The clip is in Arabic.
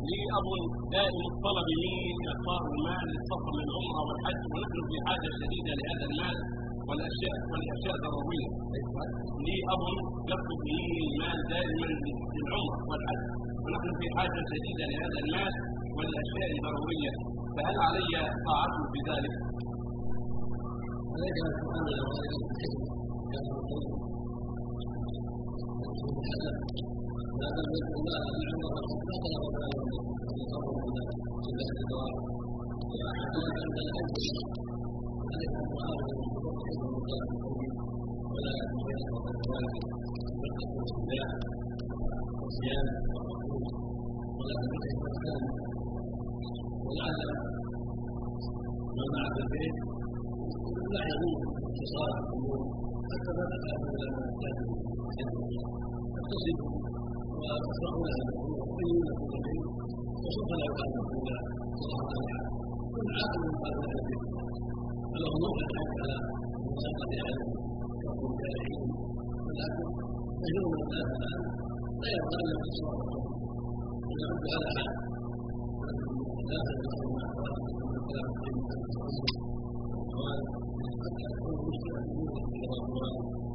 لي أب دائم الطلب مني إعطاء المال للسفر للعمرة والحج، ونحن في حاجة شديدة لهذا المال والأشياء ضرورية. لي أب يطلب مني المال دائما للعمرة والحج، ونحن في حاجة شديدة لهذا المال والأشياء ضرورية، فهل علي طاعته في ذلك؟ عليك أن تؤمن والدك بالحكمة كما قلت لا تملك الله العمر والحج لا طلب ولا يملك هذا صبر من شبه الدواب وعليك أن الحج عليك أن تعاون بحكمة الله ولا تجعل والدك بالحكمة والصيام والصيام والركوع ولا تملك المكان ولعل ما معك البيت لا يموت اتصال الامور حتى لا تخاف من المكان تتصل وتشرح لها الامور وتبين له الدليل وسوف لا يقال له الا الله تعالى كل عاقل قال له البيت فله نوع الحج على مشقه اهله كفر كارهين ولكن كثير من الناس الان لا يرضى الا باتصال الامور ويعد على حال لا تنسوا مع الكلام في التصور قال حتى تكون مشكلة في